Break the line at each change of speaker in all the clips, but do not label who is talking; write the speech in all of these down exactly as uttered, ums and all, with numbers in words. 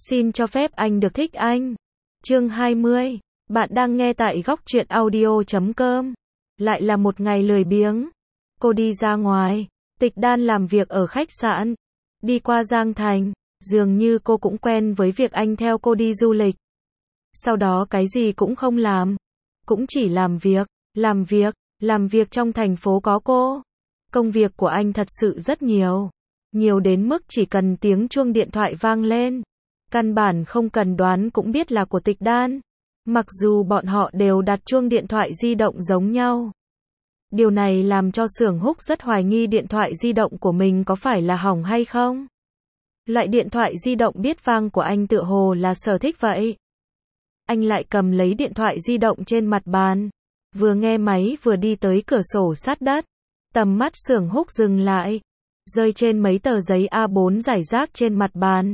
Xin cho phép anh được thích anh. Chương hai mươi. Bạn đang nghe tại góc truyện audio chấm com. Lại là một ngày lười biếng. Cô đi ra ngoài. Tịch Đan làm việc ở khách sạn. Đi qua Giang Thành. Dường như cô cũng quen với việc anh theo cô đi du lịch. Sau đó cái gì cũng không làm. Cũng chỉ làm việc, làm việc, làm việc trong thành phố có cô. Công việc của anh thật sự rất nhiều. Nhiều đến mức chỉ cần tiếng chuông điện thoại vang lên. Căn bản không cần đoán cũng biết là của Tịch Đan. Mặc dù bọn họ đều đặt chuông điện thoại di động giống nhau. Điều này làm cho Xưởng Húc rất hoài nghi điện thoại di động của mình có phải là hỏng hay không. Loại điện thoại di động biết vang của anh tựa hồ là sở thích vậy. Anh lại cầm lấy điện thoại di động trên mặt bàn. Vừa nghe máy vừa đi tới cửa sổ sát đất. Tầm mắt Xưởng Húc dừng lại. Rơi trên mấy tờ giấy A bốn rải rác trên mặt bàn.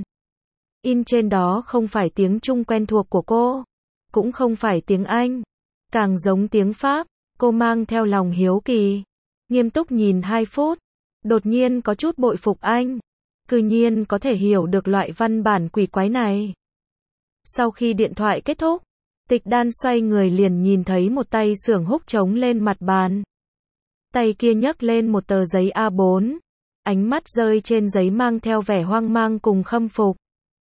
In trên đó không phải tiếng Trung quen thuộc của cô. Cũng không phải tiếng Anh. Càng giống tiếng Pháp. Cô mang theo lòng hiếu kỳ. Nghiêm túc nhìn hai phút. Đột nhiên có chút bội phục anh. Cư nhiên có thể hiểu được loại văn bản quỷ quái này. Sau khi điện thoại kết thúc, Tịch Đan xoay người liền nhìn thấy một tay Xưởng Húc chống lên mặt bàn. Tay kia nhấc lên một tờ giấy A bốn. Ánh mắt rơi trên giấy mang theo vẻ hoang mang cùng khâm phục.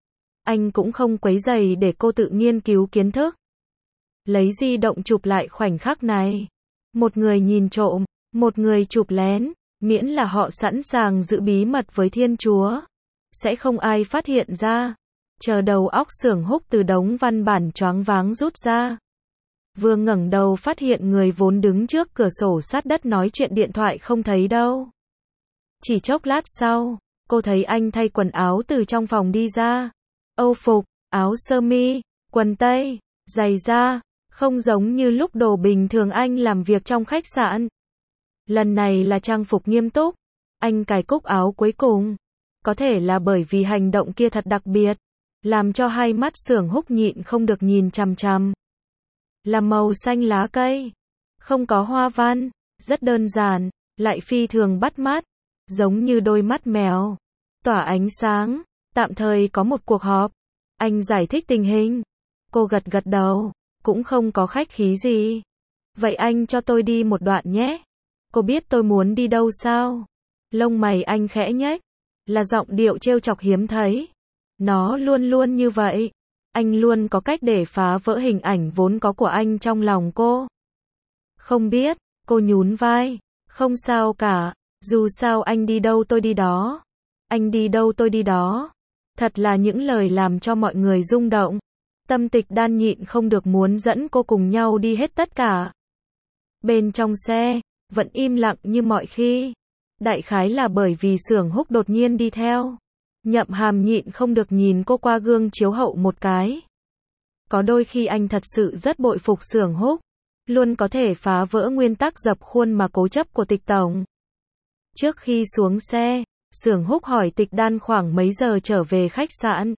Anh cũng không quấy rầy để cô tự nghiên cứu kiến thức. Lấy di động chụp lại khoảnh khắc này. Một người nhìn trộm, một người chụp lén, miễn là họ sẵn sàng giữ bí mật với Thiên Chúa. Sẽ không ai phát hiện ra. Chờ đầu óc Xưởng Húc từ đống văn bản choáng váng rút ra. Vừa ngẩng đầu phát hiện người vốn đứng trước cửa sổ sát đất nói chuyện điện thoại không thấy đâu. Chỉ chốc lát sau, cô thấy anh thay quần áo từ trong phòng đi ra. Âu phục, áo sơ mi, quần tây, giày da, không giống như lúc đồ bình thường anh làm việc trong khách sạn. Lần này là trang phục nghiêm túc. Anh cài cúc áo cuối cùng. Có thể là bởi vì hành động kia thật đặc biệt. Làm cho hai mắt Xưởng Húc nhịn không được nhìn chằm chằm. Là màu xanh lá cây. Không có hoa văn. Rất đơn giản. Lại phi thường bắt mắt. Giống như đôi mắt mèo. Tỏa ánh sáng. Tạm thời có một cuộc họp. Anh giải thích tình hình. Cô gật gật đầu. Cũng không có khách khí gì. Vậy anh cho tôi đi một đoạn nhé. Cô biết tôi muốn đi đâu sao? Lông mày anh khẽ nhếch. Là giọng điệu trêu chọc hiếm thấy. Nó luôn luôn như vậy. Anh luôn có cách để phá vỡ hình ảnh vốn có của anh trong lòng cô. Không biết, cô nhún vai. Không sao cả, dù sao anh đi đâu tôi đi đó. Anh đi đâu tôi đi đó. Thật là những lời làm cho mọi người rung động. Tâm Tịch Đan nhịn không được muốn dẫn cô cùng nhau đi hết tất cả. Bên trong xe, vẫn im lặng như mọi khi. Đại khái là bởi vì Xưởng Húc đột nhiên đi theo. Nhậm Hàm nhịn không được nhìn cô qua gương chiếu hậu một cái. Có đôi khi anh thật sự rất bội phục Xưởng Húc. Luôn có thể phá vỡ nguyên tắc dập khuôn mà cố chấp của Tịch Tổng. Trước khi xuống xe, Xưởng Húc hỏi Tịch Đan khoảng mấy giờ trở về khách sạn.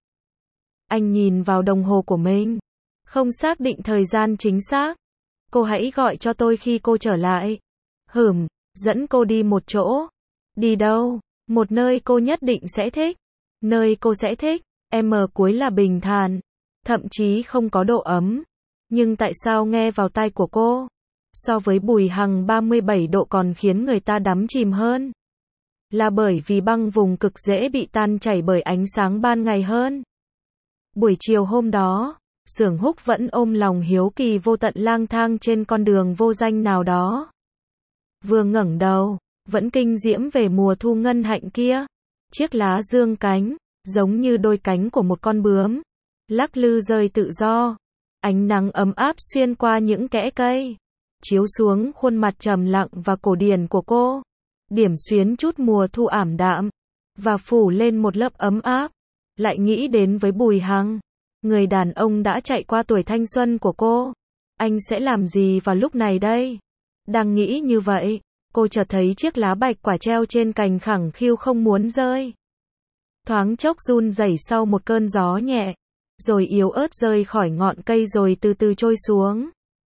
Anh nhìn vào đồng hồ của mình. Không xác định thời gian chính xác. Cô hãy gọi cho tôi khi cô trở lại. Hửm, dẫn cô đi một chỗ. Đi đâu? Một nơi cô nhất định sẽ thích. Nơi cô sẽ thích. M cuối là bình thản. Thậm chí không có độ ấm. Nhưng tại sao nghe vào tai của cô? So với Bùi Hằng ba mươi bảy độ còn khiến người ta đắm chìm hơn. Là bởi vì băng vùng cực dễ bị tan chảy bởi ánh sáng ban ngày hơn. Buổi chiều hôm đó, Xưởng Húc vẫn ôm lòng hiếu kỳ vô tận lang thang trên con đường vô danh nào đó. Vừa ngẩng đầu, vẫn kinh diễm về mùa thu ngân hạnh kia. Chiếc lá dương cánh, giống như đôi cánh của một con bướm. Lắc lư rơi tự do. Ánh nắng ấm áp xuyên qua những kẽ cây. Chiếu xuống khuôn mặt trầm lặng và cổ điển của cô. Điểm xuyến chút mùa thu ảm đạm. Và phủ lên một lớp ấm áp. Lại nghĩ đến với Bùi Hằng. Người đàn ông đã chạy qua tuổi thanh xuân của cô. Anh sẽ làm gì vào lúc này đây? Đang nghĩ như vậy, cô chợt thấy chiếc lá bạch quả treo trên cành khẳng khiu không muốn rơi. Thoáng chốc run rẩy sau một cơn gió nhẹ. Rồi yếu ớt rơi khỏi ngọn cây rồi từ từ trôi xuống.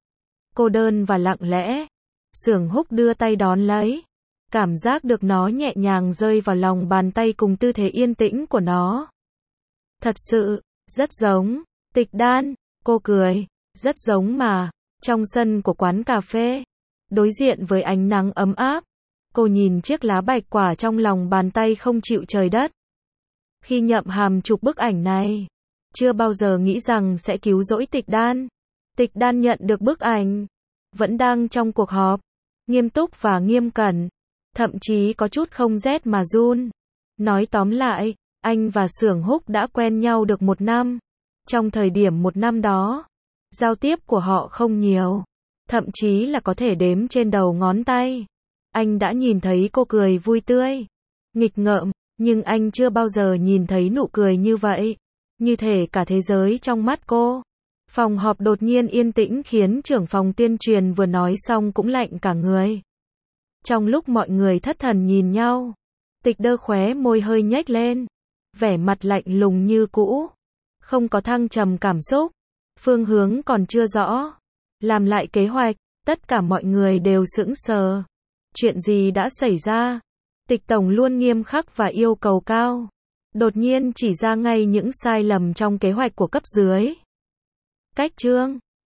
Cô đơn và lặng lẽ. Xưởng Húc đưa tay đón lấy. Cảm giác được nó nhẹ nhàng rơi vào lòng bàn tay cùng tư thế yên tĩnh của nó. Thật sự, Rất giống. Tịch Đan, cô cười. Rất giống mà. Trong sân của quán cà phê, đối diện với ánh nắng ấm áp, cô nhìn chiếc lá bạch quả trong lòng bàn tay không chịu trời đất. Khi Nhậm Hàm chụp bức ảnh này, chưa bao giờ nghĩ rằng sẽ cứu rỗi Tịch Đan. Tịch Đan nhận được bức ảnh, vẫn đang trong cuộc họp, nghiêm túc và nghiêm cẩn, thậm chí có chút không rét mà run. Nói tóm lại, anh và Xưởng Húc đã quen nhau được một năm. Trong thời điểm một năm đó, giao tiếp của họ không nhiều, thậm chí là có thể đếm trên đầu ngón tay. Anh đã nhìn thấy cô cười vui tươi, nghịch ngợm, nhưng anh chưa bao giờ nhìn thấy nụ cười như vậy, như thể cả thế giới trong mắt cô. Phòng họp đột nhiên yên tĩnh khiến trưởng phòng tuyên truyền vừa nói xong cũng lạnh cả người. Trong lúc mọi người thất thần nhìn nhau, Tịch Đơ khóe môi hơi nhếch lên, vẻ mặt lạnh lùng như cũ, không có thăng trầm cảm xúc. Phương hướng còn chưa rõ, làm lại kế hoạch, tất cả mọi người đều sững sờ. Chuyện gì đã xảy ra? Tịch tổng luôn nghiêm khắc và yêu cầu cao, đột nhiên chỉ ra ngay những sai lầm trong kế hoạch của cấp dưới. Cách chương